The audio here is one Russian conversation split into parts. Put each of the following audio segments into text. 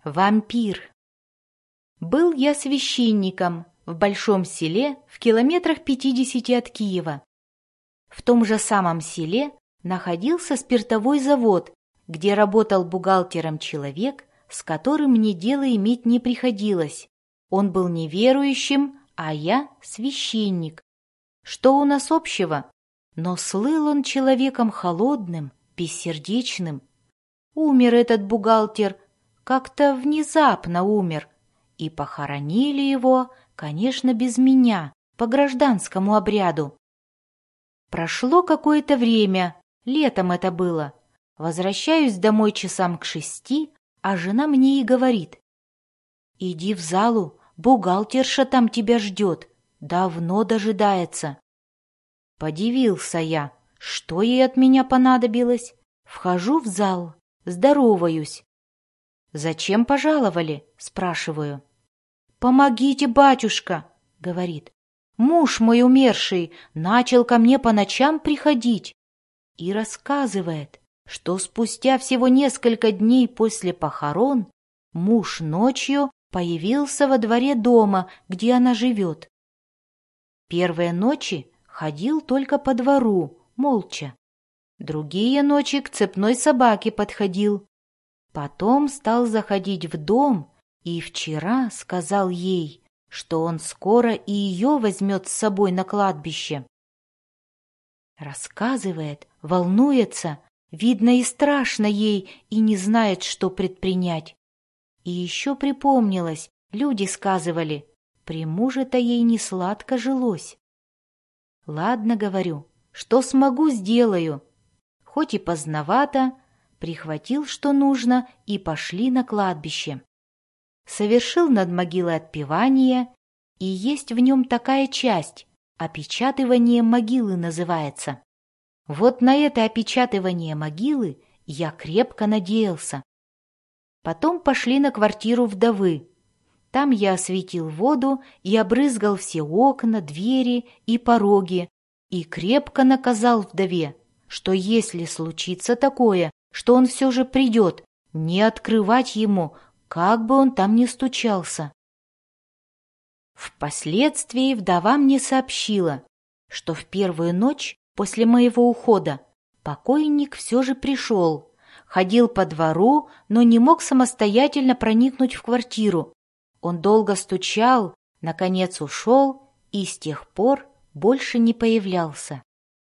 Вампир. Был я священником в большом селе в километрах 50 от Киева. В том же самом селе находился спиртовой завод, где работал бухгалтером человек, с которым мне дело иметь не приходилось. Он был неверующим, а я священник. Что у нас общего? Но слыл он человеком холодным, бессердечным. Умер этот бухгалтер, как-то внезапно умер, и похоронили его, конечно, без меня, по гражданскому обряду. Прошло какое-то время, летом это было. Возвращаюсь домой часам к 6, а жена мне и говорит: «Иди в залу, бухгалтерша там тебя ждет, давно дожидается». Подивился я, что ей от меня понадобилось. Вхожу в зал, здороваюсь. «Зачем пожаловали?» – спрашиваю. «Помогите, батюшка!» – говорит. «Муж мой умерший начал ко мне по ночам приходить». И рассказывает, что спустя всего несколько дней после похорон муж ночью появился во дворе дома, где она живет. Первые ночи ходил только по двору, молча. Другие ночи к цепной собаке подходил. Потом стал заходить в дом и вчера сказал ей, что он скоро и ее возьмет с собой на кладбище. Рассказывает, волнуется, видно и страшно ей, и не знает, что предпринять. И еще припомнилось, люди сказывали, при муже-то ей не сладко жилось. Ладно, говорю, что смогу, сделаю. Хоть и поздновато, прихватил, что нужно, и пошли на кладбище. Совершил над могилой отпевание, и есть в нем такая часть, опечатывание могилы называется. Вот на это опечатывание могилы я крепко надеялся. Потом пошли на квартиру вдовы. Там я осветил воду и обрызгал все окна, двери и пороги, и крепко наказал вдове, что если случится такое, что он все же придет, не открывать ему, как бы он там ни стучался. Впоследствии вдова мне сообщила, что в первую ночь после моего ухода покойник все же пришел, ходил по двору, но не мог самостоятельно проникнуть в квартиру. Он долго стучал, наконец ушел и с тех пор больше не появлялся.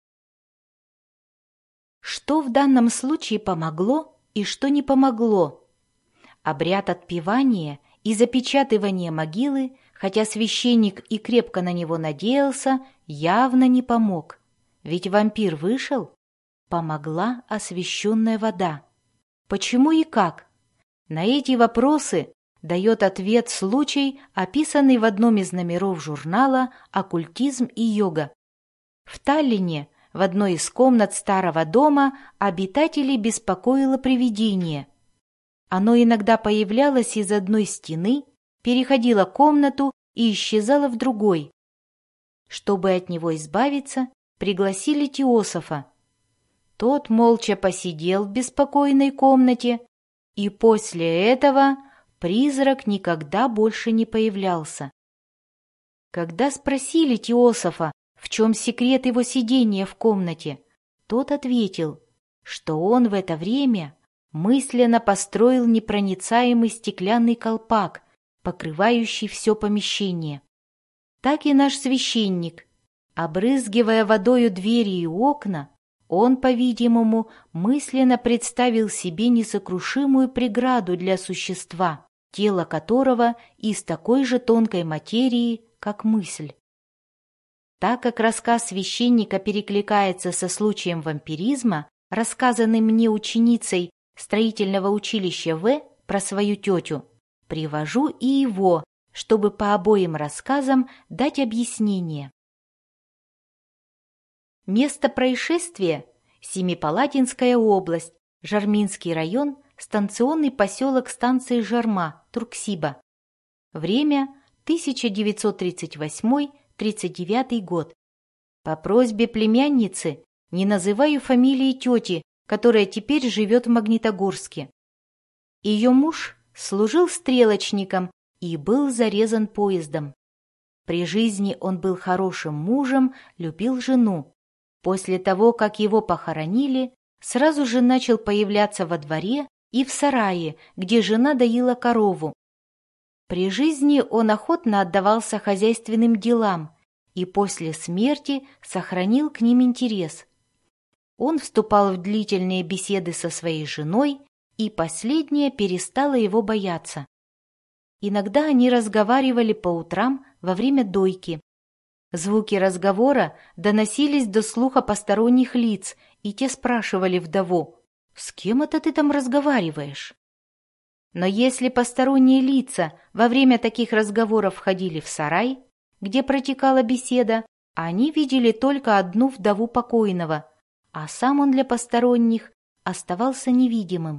Что в данном случае помогло и что не помогло? Обряд отпевания и запечатывания могилы, хотя священник и крепко на него надеялся, явно не помог. Ведь вампир вышел, помогла освященная вода. Почему и как? На эти вопросы дает ответ случай, описанный в одном из номеров журнала «Оккультизм и йога». В Таллине в одной из комнат старого дома обитателей беспокоило привидение. Оно иногда появлялось из одной стены, переходило комнату и исчезало в другой. Чтобы от него избавиться, пригласили теософа. Тот молча посидел в беспокойной комнате, и после этого призрак никогда больше не появлялся. Когда спросили теософа, в чем секрет его сидения в комнате, тот ответил, что он в это время мысленно построил непроницаемый стеклянный колпак, покрывающий все помещение. Так и наш священник, обрызгивая водою двери и окна, он, по-видимому, мысленно представил себе несокрушимую преграду для существа, тело которого из такой же тонкой материи, как мысль. Так как рассказ священника перекликается со случаем вампиризма, рассказанным мне ученицей строительного училища В про свою тетю, привожу и его, чтобы по обоим рассказам дать объяснение. Место происшествия – Семипалатинская область, Жарминский район, станционный поселок станции Жарма, Турксиба. Время – 1938-39 год. По просьбе племянницы не называю фамилии тети, которая теперь живет в Магнитогорске. Ее муж служил стрелочником и был зарезан поездом. При жизни он был хорошим мужем, любил жену. После того, как его похоронили, сразу же начал появляться во дворе и в сарае, где жена доила корову. При жизни он охотно отдавался хозяйственным делам и после смерти сохранил к ним интерес. Он вступал в длительные беседы со своей женой, и последняя перестала его бояться. Иногда они разговаривали по утрам во время дойки. Звуки разговора доносились до слуха посторонних лиц, и те спрашивали вдову: «С кем это ты там разговариваешь?» Но если посторонние лица во время таких разговоров входили в сарай, где протекала беседа, они видели только одну вдову покойного, а сам он для посторонних оставался невидимым.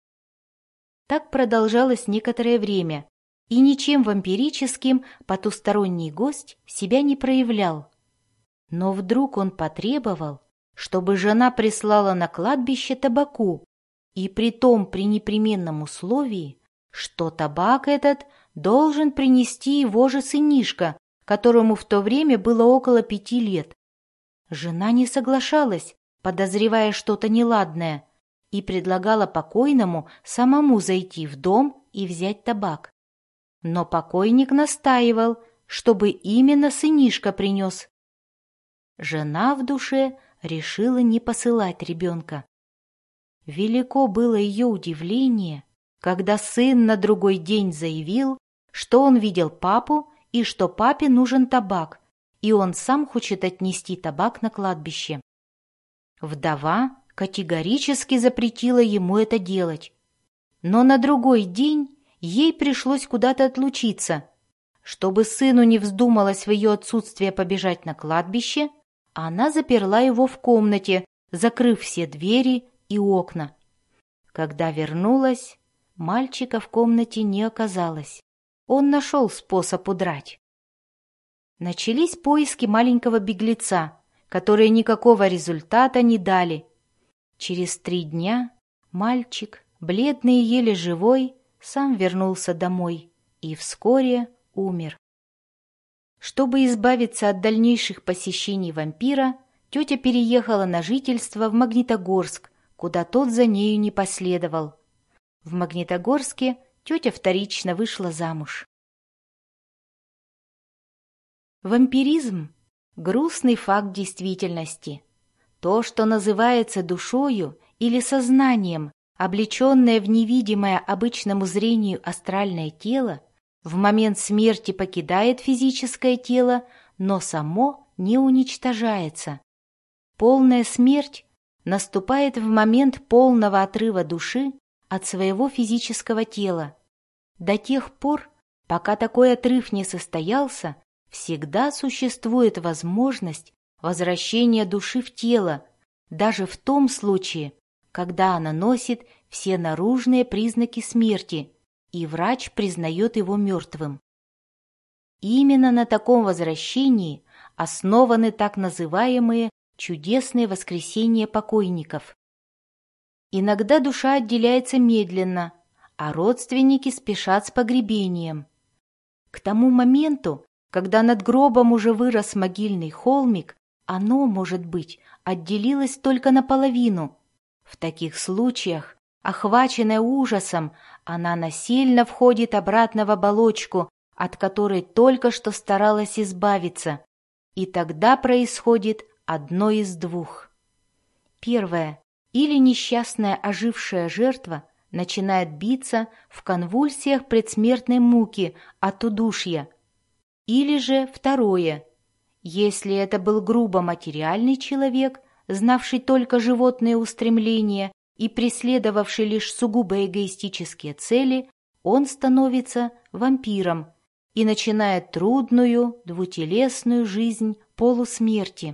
Так продолжалось некоторое время, и ничем вампирическим потусторонний гость себя не проявлял. Но вдруг он потребовал, чтобы жена прислала на кладбище табаку, и притом при непременном условии, что табак этот должен принести его же сынишка, которому в то время было около 5 лет. Жена не соглашалась, подозревая что-то неладное, и предлагала покойному самому зайти в дом и взять табак. Но покойник настаивал, чтобы именно сынишка принес. Жена в душе решила не посылать ребенка. Велико было ее удивление, когда сын на другой день заявил, что он видел папу и что папе нужен табак, и он сам хочет отнести табак на кладбище. Вдова категорически запретила ему это делать, но на другой день ей пришлось куда-то отлучиться. Чтобы сыну не вздумалось в ее отсутствие побежать на кладбище, она заперла его в комнате, закрыв все двери и окна. Когда вернулась, мальчика в комнате не оказалось. Он нашел способ удрать. Начались поиски маленького беглеца, которые никакого результата не дали. Через 3 дня мальчик, бледный и еле живой, сам вернулся домой и вскоре умер. Чтобы избавиться от дальнейших посещений вампира, тетя переехала на жительство в Магнитогорск, куда тот за нею не последовал. В Магнитогорске тетя вторично вышла замуж. Вампиризм – грустный факт действительности. То, что называется душою или сознанием, облеченное в невидимое обычному зрению астральное тело, в момент смерти покидает физическое тело, но само не уничтожается. Полная смерть наступает в момент полного отрыва души от своего физического тела. До тех пор, пока такой отрыв не состоялся, всегда существует возможность возвращения души в тело, даже в том случае, когда она носит все наружные признаки смерти, и врач признает его мертвым. Именно на таком возвращении основаны так называемые чудесные воскресения покойников. Иногда душа отделяется медленно, а родственники спешат с погребением. К тому моменту, когда над гробом уже вырос могильный холмик, оно, может быть, отделилось только наполовину. В таких случаях, охваченная ужасом, она насильно входит обратно в оболочку, от которой только что старалась избавиться, и тогда происходит одно из двух. Первое. Или несчастная ожившая жертва начинает биться в конвульсиях предсмертной муки от удушья. Или же второе. Если это был грубо материальный человек, знавший только животные устремления и преследовавший лишь сугубо эгоистические цели, он становится вампиром и начинает трудную, двутелесную жизнь полусмерти.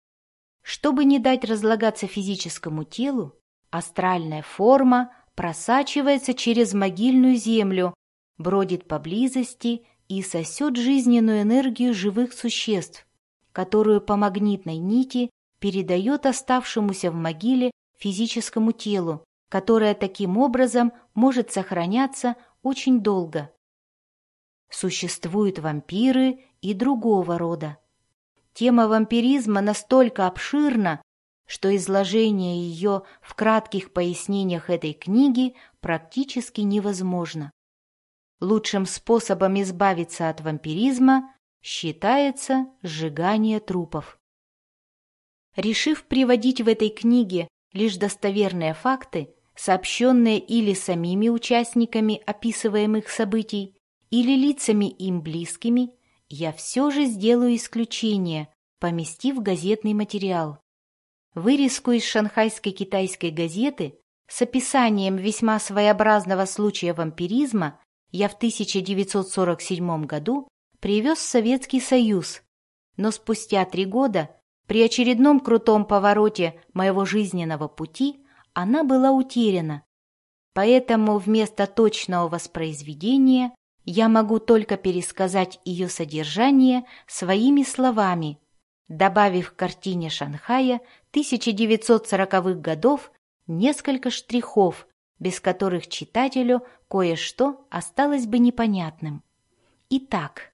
Чтобы не дать разлагаться физическому телу, астральная форма просачивается через могильную землю, бродит поблизости и сосет жизненную энергию живых существ, которую по магнитной нити передает оставшемуся в могиле физическому телу, которая таким образом может сохраняться очень долго. Существуют вампиры и другого рода. Тема вампиризма настолько обширна, что изложение ее в кратких пояснениях этой книги практически невозможно. Лучшим способом избавиться от вампиризма считается сжигание трупов. Решив приводить в этой книге лишь достоверные факты, сообщенные или самими участниками описываемых событий, или лицами им близкими, я все же сделаю исключение, поместив газетный материал. Вырезку из шанхайской китайской газеты с описанием весьма своеобразного случая вампиризма я в 1947 году привез в Советский Союз, но спустя 3 года, при очередном крутом повороте моего жизненного пути, она была утеряна. Поэтому вместо точного воспроизведения я могу только пересказать ее содержание своими словами, добавив к картине Шанхая 1940-х годов несколько штрихов, без которых читателю кое-что осталось бы непонятным. Итак,